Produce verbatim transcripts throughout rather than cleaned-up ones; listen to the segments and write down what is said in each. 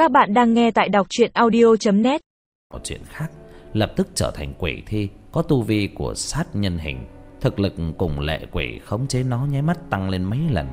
Các bạn đang nghe tại đọc truyện audio chấm net. Một chuyện khác, lập tức trở thành quỷ thi, có tu vi của sát nhân hình. Thực lực cùng lệ quỷ khống chế nó nháy mắt tăng lên mấy lần.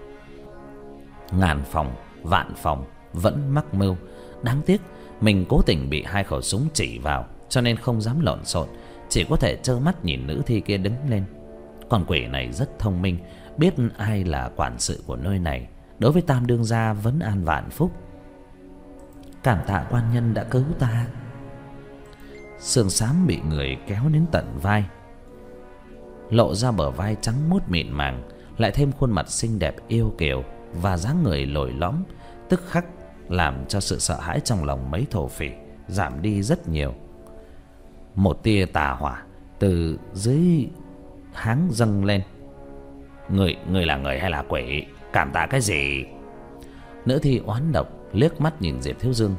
Ngàn phòng, vạn phòng vẫn mắc mưu. Đáng tiếc mình cố tình bị hai khẩu súng chỉ vào, cho nên không dám lộn xộn, chỉ có thể trơ mắt nhìn nữ thi kia đứng lên. Con quỷ này rất thông minh, biết ai là quản sự của nơi này. Đối với Tam đương gia vấn an vạn phúc. Cảm tạ quan nhân đã cứu ta. Xương xám bị người kéo đến tận vai, lộ ra bờ vai trắng muốt mịn màng, lại thêm khuôn mặt xinh đẹp yêu kiều và dáng người lồi lõm, tức khắc làm cho sự sợ hãi trong lòng mấy thổ phỉ giảm đi rất nhiều. Một tia tà hỏa từ dưới háng dâng lên. Người, người là người hay là quỷ? Cảm tạ cái gì? Nữ thi oán độc liếc mắt nhìn Diệp Thiếu Dương.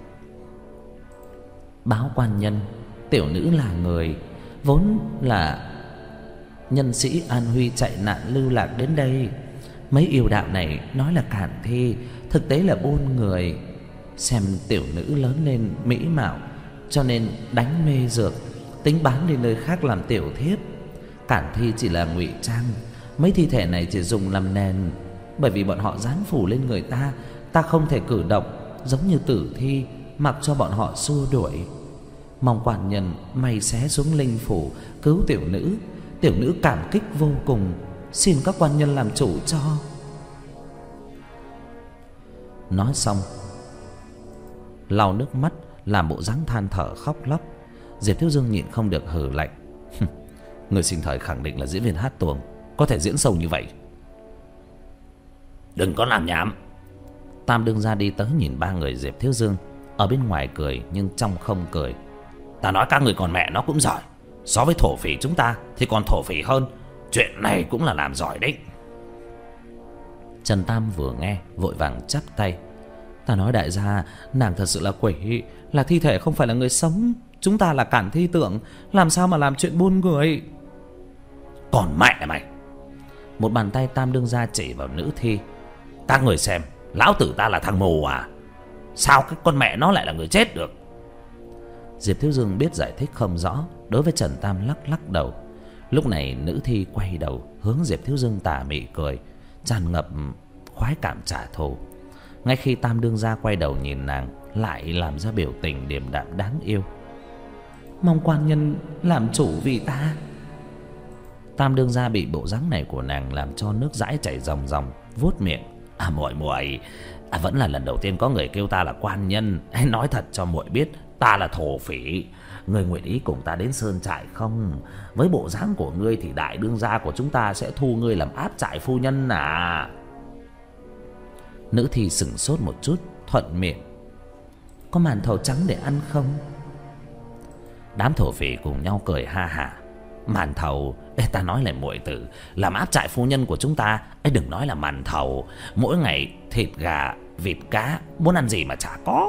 Báo quan nhân, tiểu nữ là người, vốn là nhân sĩ An Huy chạy nạn lưu lạc đến đây. Mấy yêu đạo này nói là cản thi, thực tế là buôn người. Xem tiểu nữ lớn lên mỹ mạo, cho nên đánh mê dược, tính bán đi nơi khác làm tiểu thiếp. Cản thi chỉ là ngụy trang, mấy thi thể này chỉ dùng làm nền. Bởi vì bọn họ dán phủ lên người ta, ta không thể cử động, giống như tử thi, mặc cho bọn họ xua đuổi. Mong quan nhân may xé xuống linh phủ cứu tiểu nữ. Tiểu nữ cảm kích vô cùng, xin các quan nhân làm chủ cho. Nói xong, lau nước mắt, làm bộ dáng than thở khóc lóc. Diệp Thiếu Dương nhịn không được hừ lạnh. Người sinh thời khẳng định là diễn viên hát tuồng, có thể diễn sâu như vậy. Đừng có làm nhảm. Tam đương gia đi tới nhìn ba người Diệp Thiếu Dương, ở bên ngoài cười nhưng trong không cười. Ta nói các người còn mẹ nó cũng giỏi, so với thổ phỉ chúng ta thì còn thổ phỉ hơn. Chuyện này cũng là làm giỏi đấy. Trần Tam vừa nghe vội vàng chắp tay. Ta nói đại gia, nàng thật sự là quỷ, là thi thể không phải là người sống. Chúng ta là cản thi tượng, làm sao mà làm chuyện buôn người. Còn mẹ mày. Một bàn tay Tam đương gia chỉ vào nữ thi. Các người xem, lão tử ta là thằng mù à? Sao cái con mẹ nó lại là người chết được? Diệp Thiếu Dương biết giải thích không rõ, đối với Trần Tam lắc lắc đầu. Lúc này nữ thi quay đầu hướng Diệp Thiếu Dương tà mị cười, tràn ngập khoái cảm trả thù. Ngay khi Tam đương gia quay đầu nhìn nàng, lại làm ra biểu tình điềm đạm đáng yêu. Mong quan nhân làm chủ vì ta. Tam đương gia bị bộ dáng này của nàng làm cho nước dãi chảy ròng ròng, vuốt miệng. À muội muội, à, vẫn là lần đầu tiên có người kêu ta là quan nhân. Hãy nói thật cho muội biết, ta là thổ phỉ. Ngươi nguyện ý cùng ta đến sơn trại không? Với bộ dáng của ngươi thì đại đương gia của chúng ta sẽ thu ngươi làm áp trại phu nhân à? Nữ thi sững sốt một chút, thuận miệng. Có màn thầu trắng để ăn không? Đám thổ phỉ cùng nhau cười ha hả. Màn thầu? Ê, ta nói lại muội tử, làm áp trại phu nhân của chúng ta. Ê, đừng nói là màn thầu, mỗi ngày thịt gà, vịt cá, muốn ăn gì mà chả có.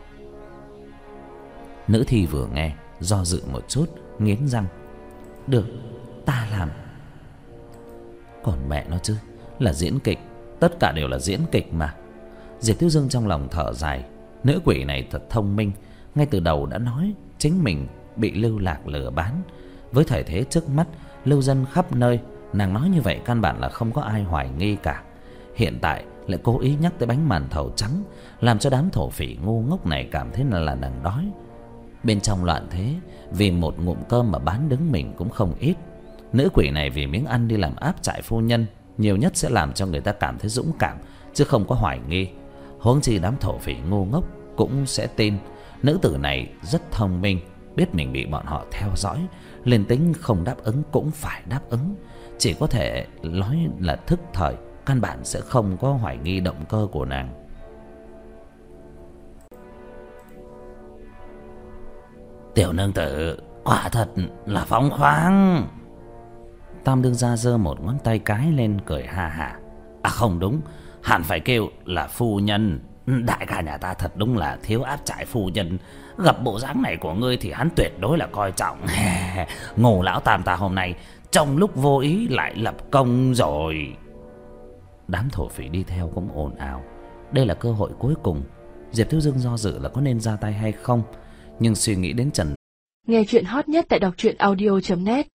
Nữ thi vừa nghe, do dự một chút, nghiến răng. Được, ta làm. Còn mẹ nó chứ, là diễn kịch, tất cả đều là diễn kịch mà. Diệp Thiếu Dương trong lòng thở dài. Nữ quỷ này thật thông minh, ngay từ đầu đã nói chính mình bị lưu lạc lừa bán. Với thời thế trước mắt, lưu dân khắp nơi, nàng nói như vậy căn bản là không có ai hoài nghi cả. Hiện tại lại cố ý nhắc tới bánh màn thầu trắng, làm cho đám thổ phỉ ngu ngốc này cảm thấy là, là nàng đói. Bên trong loạn thế, vì một ngụm cơm mà bán đứng mình cũng không ít. Nữ quỷ này vì miếng ăn đi làm áp trại phu nhân, nhiều nhất sẽ làm cho người ta cảm thấy dũng cảm, chứ không có hoài nghi. Huống chi đám thổ phỉ ngu ngốc cũng sẽ tin. Nữ tử này rất thông minh, biết mình bị bọn họ theo dõi, liền tính không đáp ứng cũng phải đáp ứng. Chỉ có thể nói là thức thời, căn bản sẽ không có hoài nghi động cơ của nàng. Tiểu nương tử quả thật là phóng khoáng. Tam đương gia giơ một ngón tay cái lên cười ha hả. À không đúng, hẳn phải kêu là phu nhân. Đại ca nhà ta thật đúng là thiếu áp trại phu nhân. Gặp bộ dáng này của ngươi thì hắn tuyệt đối là coi trọng. Ngô lão tam ta hôm nay trong lúc vô ý lại lập công rồi. Đám thổ phỉ đi theo cũng ồn ào. Đây là cơ hội cuối cùng Diệp Thiếu Dương do dự là có nên ra tay hay không, nhưng suy nghĩ đến Trần. Nghe chuyện hot nhất tại đọc truyện audio chấm net.